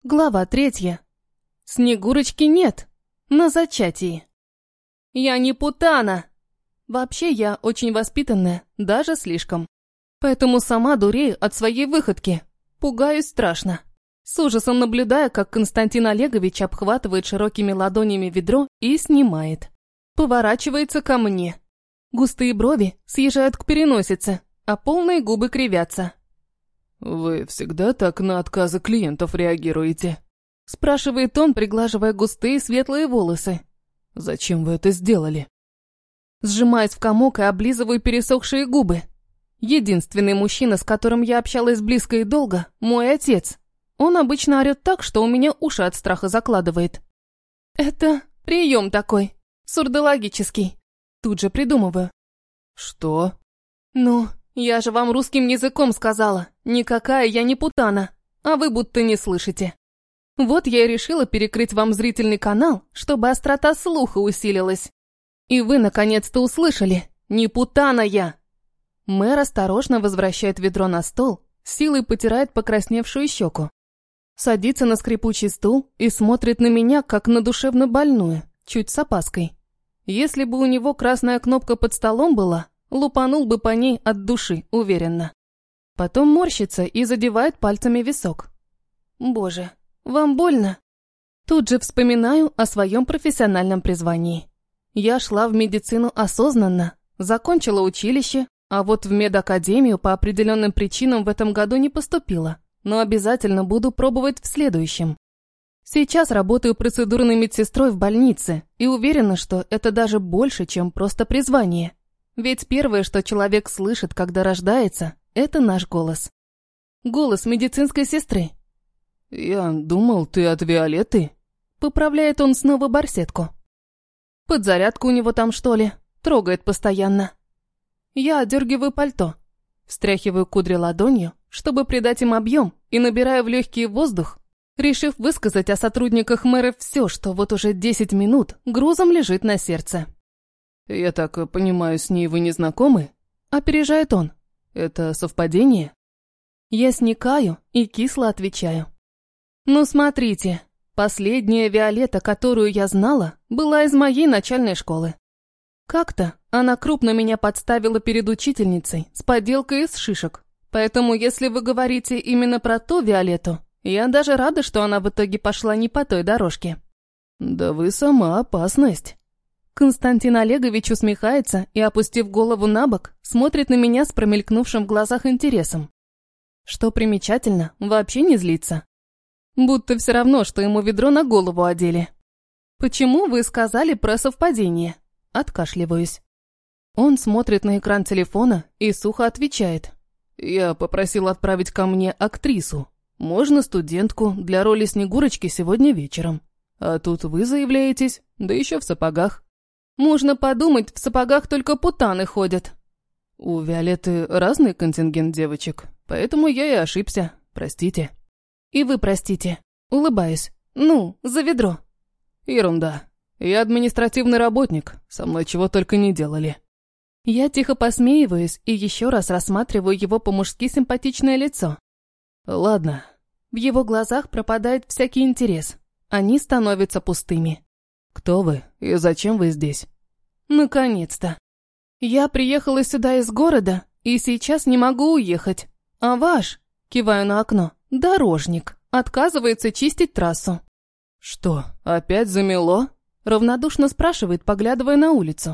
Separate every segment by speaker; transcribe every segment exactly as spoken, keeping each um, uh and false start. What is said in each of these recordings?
Speaker 1: Глава третья. Снегурочки нет. На зачатии. Я не путана. Вообще я очень воспитанная, даже слишком. Поэтому сама дурею от своей выходки. Пугаюсь страшно. С ужасом наблюдая, как Константин Олегович обхватывает широкими ладонями ведро и снимает. Поворачивается ко мне. Густые брови съезжают к переносице, а полные губы кривятся.
Speaker 2: «Вы всегда так на отказы клиентов реагируете?»
Speaker 1: Спрашивает он, приглаживая густые светлые волосы.
Speaker 2: «Зачем вы это сделали?»
Speaker 1: Сжимаюсь в комок и облизываю пересохшие губы. Единственный мужчина, с которым я общалась близко и долго, мой отец. Он обычно орёт так, что у меня уши от страха закладывает. Это прием такой, сурдологический. Тут же придумываю.
Speaker 2: «Что?»
Speaker 1: «Ну, я же вам русским языком сказала. Никакая я не путана, а вы будто не слышите. Вот я и решила перекрыть вам зрительный канал, чтобы острота слуха усилилась. И вы наконец-то услышали. Не путана я!» Мэр осторожно возвращает ведро на стол, силой потирает покрасневшую щеку. Садится на скрипучий стул и смотрит на меня, как на душевно больную, чуть с опаской. Если бы у него красная кнопка под столом была, лупанул бы по ней от души, уверенно. Потом морщится и задевает пальцами висок. «Боже, вам больно?» Тут же вспоминаю о своем профессиональном призвании. Я шла в медицину осознанно, закончила училище, а вот в медакадемию по определенным причинам в этом году не поступила, но обязательно буду пробовать в следующем. Сейчас работаю процедурной медсестрой в больнице и уверена, что это даже больше, чем просто призвание. Ведь первое, что человек слышит, когда рождается, это наш голос. Голос медицинской сестры.
Speaker 2: «Я думал, ты от Виолетты?»
Speaker 1: Поправляет он снова барсетку. Подзарядка у него там, что ли? Трогает постоянно. Я одергиваю пальто, встряхиваю кудри ладонью, чтобы придать им объем, и набираю в легкий воздух, решив высказать о сотрудниках мэра все, что вот уже десять минут грузом лежит на сердце.
Speaker 2: «Я так понимаю, с ней вы не знакомы?»
Speaker 1: Опережает он.
Speaker 2: «Это совпадение?»
Speaker 1: Я сникаю и кисло отвечаю. «Ну смотрите, последняя Виолетта, которую я знала, была из моей начальной школы. Как-то она крупно меня подставила перед учительницей с подделкой из шишек. Поэтому, если вы говорите именно про ту Виолетту, я даже рада, что она в итоге пошла не по той дорожке».
Speaker 2: «Да вы сама опасность».
Speaker 1: Константин Олегович усмехается и, опустив голову на бок, смотрит на меня с промелькнувшим в глазах интересом. Что примечательно, вообще не злится. Будто все равно, что ему ведро на голову одели. «Почему вы сказали про совпадение?» Откашливаюсь. Он смотрит на экран телефона и сухо отвечает.
Speaker 2: «Я попросил отправить ко мне актрису. Можно студентку для роли Снегурочки сегодня вечером. А тут вы заявляетесь, да еще в сапогах».
Speaker 1: «Можно подумать, в сапогах только путаны ходят».
Speaker 2: «У Виолетты разный контингент девочек, поэтому я и ошибся. Простите».
Speaker 1: «И вы простите». Улыбаюсь. «Ну, за ведро».
Speaker 2: «Ерунда. Я административный работник, со мной чего только не делали».
Speaker 1: Я тихо посмеиваюсь и еще раз рассматриваю его по-мужски симпатичное лицо.
Speaker 2: «Ладно».
Speaker 1: В его глазах пропадает всякий интерес. Они становятся пустыми.
Speaker 2: «Кто вы и зачем вы здесь?»
Speaker 1: «Наконец-то. Я приехала сюда из города и сейчас не могу уехать. А ваш, киваю на окно, дорожник, отказывается чистить трассу».
Speaker 2: «Что, опять замело?»
Speaker 1: Равнодушно спрашивает, поглядывая на улицу.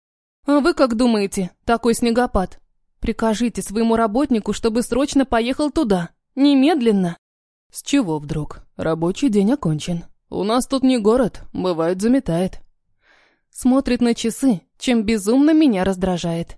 Speaker 1: «А вы как думаете, такой снегопад? Прикажите своему работнику, чтобы срочно поехал туда. Немедленно».
Speaker 2: «С чего вдруг? Рабочий день окончен. У нас тут не город, бывает заметает».
Speaker 1: Смотрит на часы, чем безумно меня раздражает.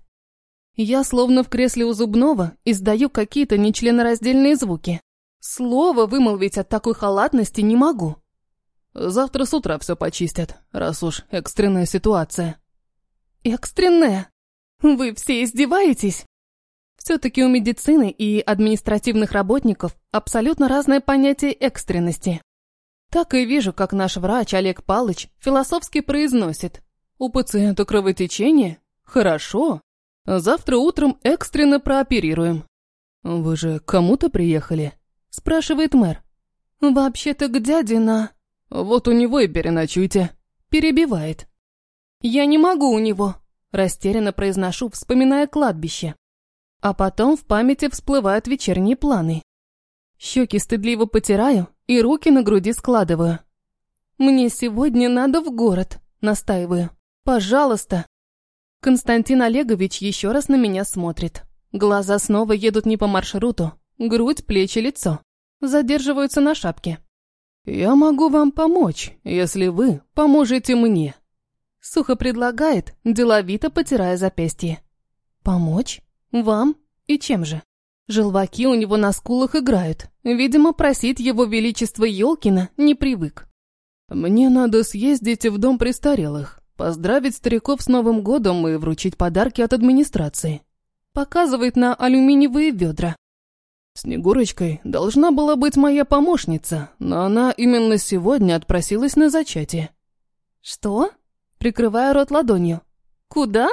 Speaker 1: Я, словно в кресле у зубного, издаю какие-то нечленораздельные звуки. Слово вымолвить от такой халатности не могу.
Speaker 2: «Завтра с утра все почистят, раз уж экстренная ситуация».
Speaker 1: «Экстренная? Вы все издеваетесь?» Все-таки у медицины и административных работников абсолютно разное понятие экстренности. Так и вижу, как наш врач Олег Палыч философски произносит: «У пациента кровотечение? Хорошо. Завтра утром экстренно прооперируем».
Speaker 2: «Вы же к кому-то приехали?»
Speaker 1: Спрашивает мэр. «Вообще-то к дяде на...»
Speaker 2: «Вот у него и переночуйте», — перебивает.
Speaker 1: «Я не могу у него», — растерянно произношу, вспоминая кладбище. А потом в памяти всплывают вечерние планы. Щеки стыдливо потираю и руки на груди складываю. «Мне сегодня надо в город», — настаиваю. «Пожалуйста». Константин Олегович еще раз на меня смотрит. Глаза снова едут не по маршруту. Грудь, плечи, лицо. Задерживаются на шапке.
Speaker 2: «Я могу вам помочь, если вы поможете мне»,
Speaker 1: — сухо предлагает, деловито потирая запястье. «Помочь? Вам? И чем же?» Желваки у него на скулах играют. Видимо, просить его величество Ёлкина не привык.
Speaker 2: «Мне надо съездить в дом престарелых, поздравить стариков с Новым годом и вручить подарки от администрации».
Speaker 1: Показывает на алюминиевые ведра.
Speaker 2: Снегурочкой должна была быть моя помощница, но она именно сегодня отпросилась на зачатие.
Speaker 1: «Что?» Прикрываю рот ладонью. «Куда?»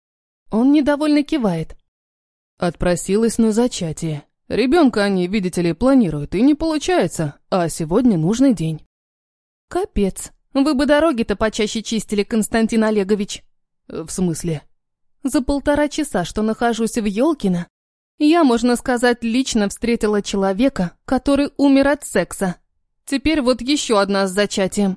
Speaker 1: Он недовольно кивает.
Speaker 2: Отпросилась на зачатие. Ребенка они, видите ли, планируют, и не получается, а сегодня нужный день.
Speaker 1: «Капец. Вы бы дороги-то почаще чистили, Константин Олегович».
Speaker 2: «В смысле?»
Speaker 1: «За полтора часа, что нахожусь в Ёлкино, я, можно сказать, лично встретила человека, который умер от секса. Теперь вот еще одна с зачатием.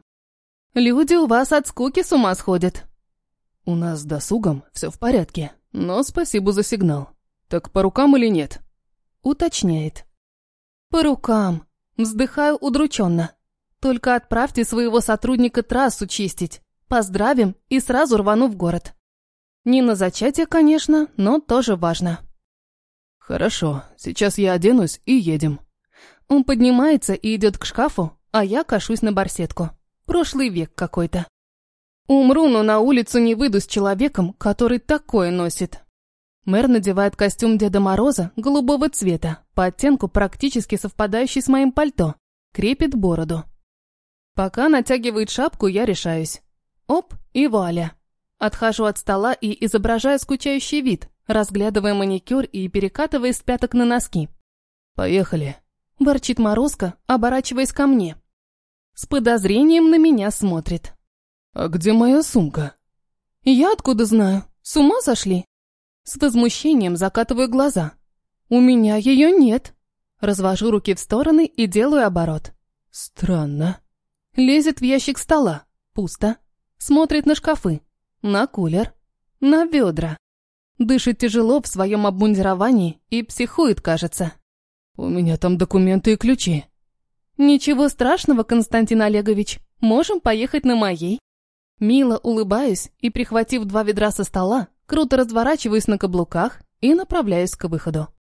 Speaker 1: Люди у вас от скуки с ума сходят».
Speaker 2: «У нас с досугом все в порядке, но спасибо за сигнал. Так по рукам или нет?»
Speaker 1: Уточняет. «По рукам». Вздыхаю удрученно. «Только отправьте своего сотрудника трассу чистить. Поздравим и сразу рвану в город». Не на зачатие, конечно, но тоже важно.
Speaker 2: «Хорошо, сейчас я оденусь и едем».
Speaker 1: Он поднимается и идет к шкафу, а я кашусь на барсетку. Прошлый век какой-то. Умру, но на улицу не выйду с человеком, который такое носит. Мэр надевает костюм Деда Мороза голубого цвета, по оттенку практически совпадающий с моим пальто. Крепит бороду. Пока натягивает шапку, я решаюсь. Оп, и вуаля. Отхожу от стола и изображаю скучающий вид, разглядывая маникюр и перекатываясь с пяток на носки.
Speaker 2: «Поехали»,
Speaker 1: – ворчит Морозко, оборачиваясь ко мне. С подозрением на меня смотрит.
Speaker 2: «А где моя сумка?»
Speaker 1: «Я откуда знаю? С ума сошли?» С возмущением закатываю глаза. «У меня ее нет». Развожу руки в стороны и делаю оборот.
Speaker 2: «Странно».
Speaker 1: Лезет в ящик стола. Пусто. Смотрит на шкафы. На кулер. На ведра. Дышит тяжело в своем обмундировании и психует, кажется.
Speaker 2: «У меня там документы и ключи».
Speaker 1: «Ничего страшного, Константин Олегович. Можем поехать на моей». Мило улыбаюсь и, прихватив два ведра со стола, круто разворачиваюсь на каблуках и направляюсь к выходу.